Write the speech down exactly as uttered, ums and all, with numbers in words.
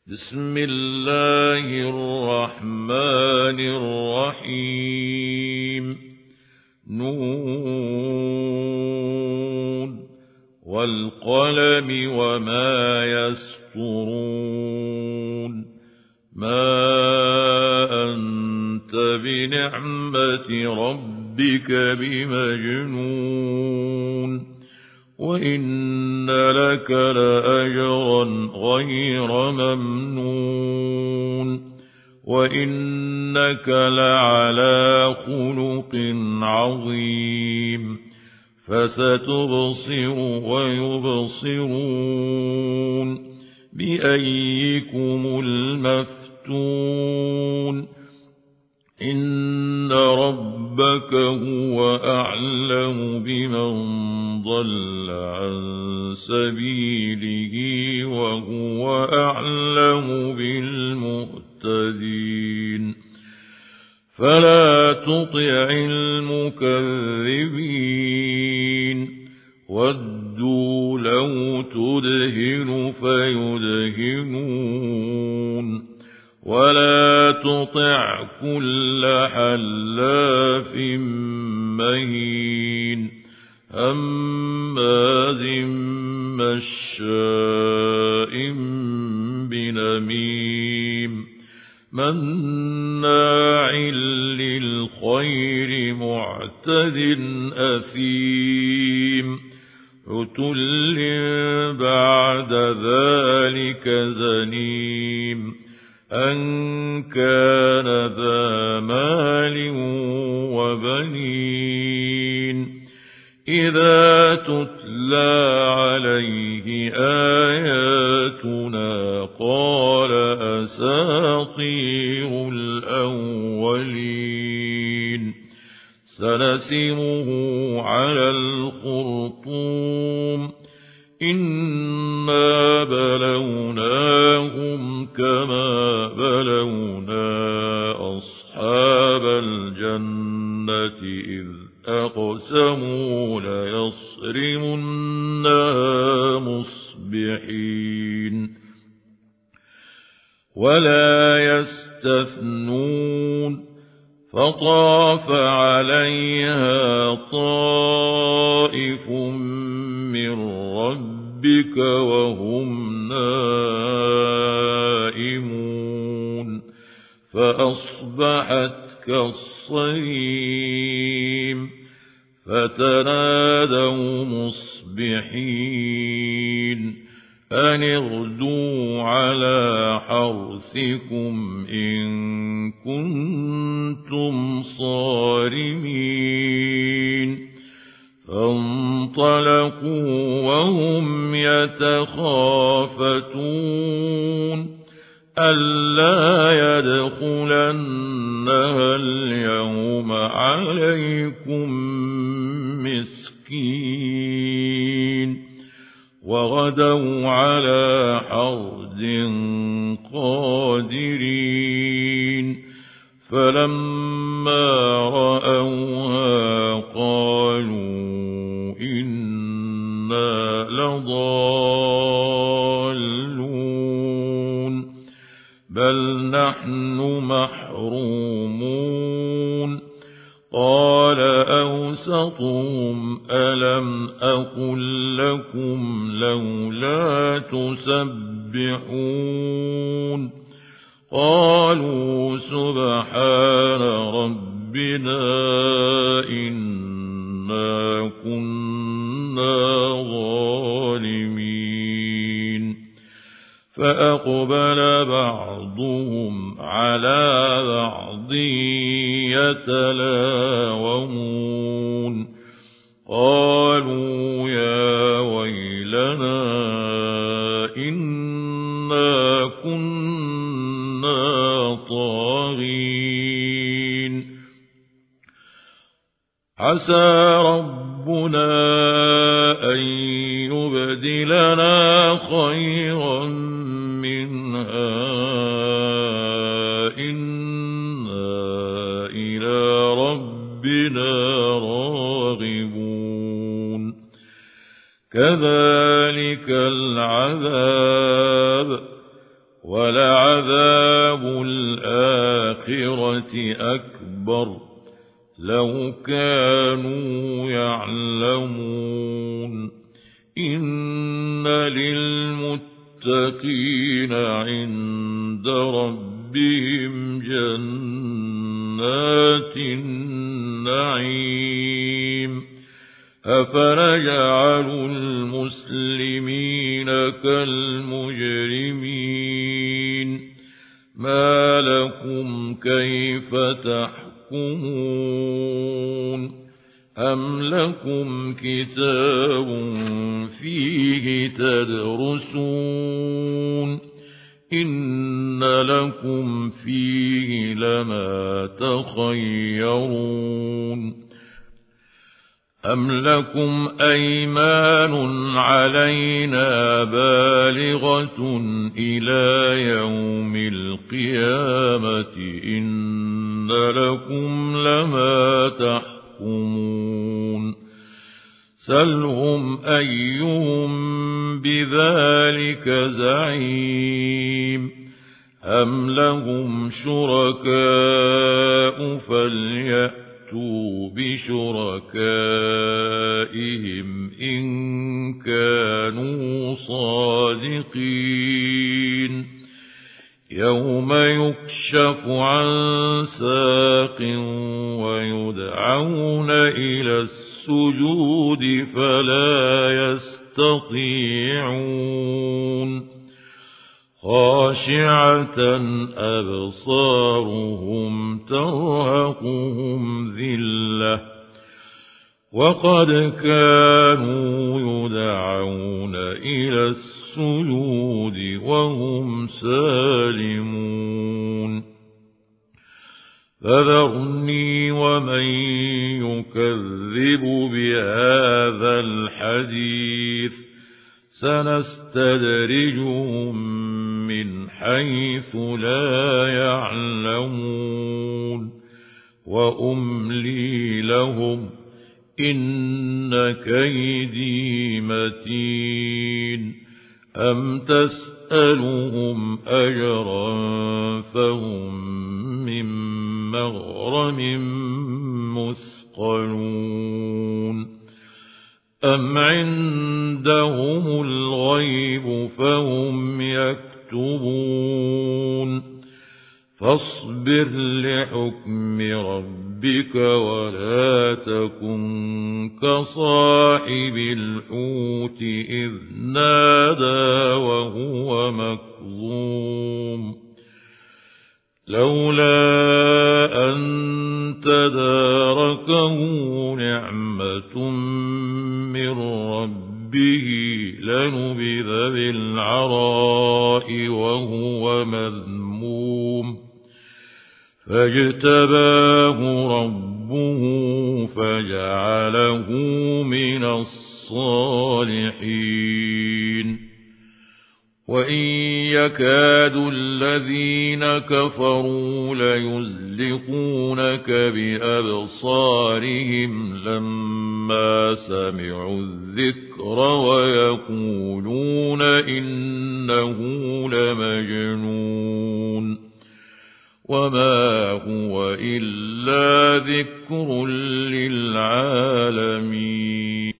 بسم الله الرحمن الرحيم نون والقلم وما يسطرون ما أنت بنعمة ربك بمجنون وإن لك لأجرا غير ممنون وإنك لعلى خلق عظيم فستبصر ويبصرون بأيكم المفتون إن ربك هو أعلم بمن ضل عن سبيله وهو أعلم بالمهتدين فلا تطع المكذبين ودوا لو تدهن فيدهنون ولا تطع كل حلاف مهين هماز مشاء بنميم مناع للخير معتد أثيم عتل بعد ذلك زنيم أن كان ذا مال وبنين إذا تتلى عليه آياتنا قال أساطير الأولين سنسمه على الخرطوم إنا بلوناهم كما بلونا أصحاب الجنة إذ أقسموا ليصرمنها مصبحين ولا يستثنون فطاف عليها طائف من ربك وهم نائمون فأصبحت كالصريم فتنادوا مصبحين أن اغدوا على حرثكم إن كنتم صارمين فانطلقوا وهم يتخافتون ألا يدخلنها اليوم عليكم مسكين وغدوا على حرد قادرين فلما رأوها قالوا إنا لضالون بل نحن محرومون قال أوسطهم ألم أقل لكم لولا تسبحون قالوا سبحان ربنا إنا كنا ظالمين فأقبل بعضهم على بعض يتلاومون قالوا يا ويلنا إنا كنا طاغين عسى ربنا أن يبدلنا خيرا منها إنا إلى ربنا راغبون كذلك العذاب ولعذاب الآخرة أكبر لو كانوا يعلمون إن للمتقين عند ربهم جنات النعيم أفنجعل المسلمين كالمجرمين ما لكم كيف تحكمون أم لكم كتاب فيه تدرسون إن لكم فيه لما تخيرون أم لكم أيمان علينا بالغة إلى يوم القيامة إن لكم لما تحكمون سلهم أيهم بذلك زعيم أم لهم شركاء فليأتوا بشركائهم إن كانوا صادقين يوم يكشف عن ساق ويدعون إلى السجود فلا يستطيعون خاشعة أبصارهم ترهقهم ذلة وقد كانوا يدعون إلى السجود وهم سالمون فذرني ومن يكذب بهذا الحديث سنستدرجهم من حيث لا يعلمون وأملي لهم إن كيدي متين أم تسألهم أجرا فهم من مغرم مثقلون أم عندهم الغيب فهم يكتبون فاصبر لحكم ربك ولا تكن كصاحب الحوت إذ نادى وهو مكظوم لولا أن تداركه نعمة من ربه لنبذ بالعراء وهو مذموم فاجتباه ربه فجعله من الصالحين وإن يكاد الذين كفروا ليزلقونك بأبصارهم لما سمعوا الذكر ويقولون إنه لمجنون وما هو إلا ذكر للعالمين.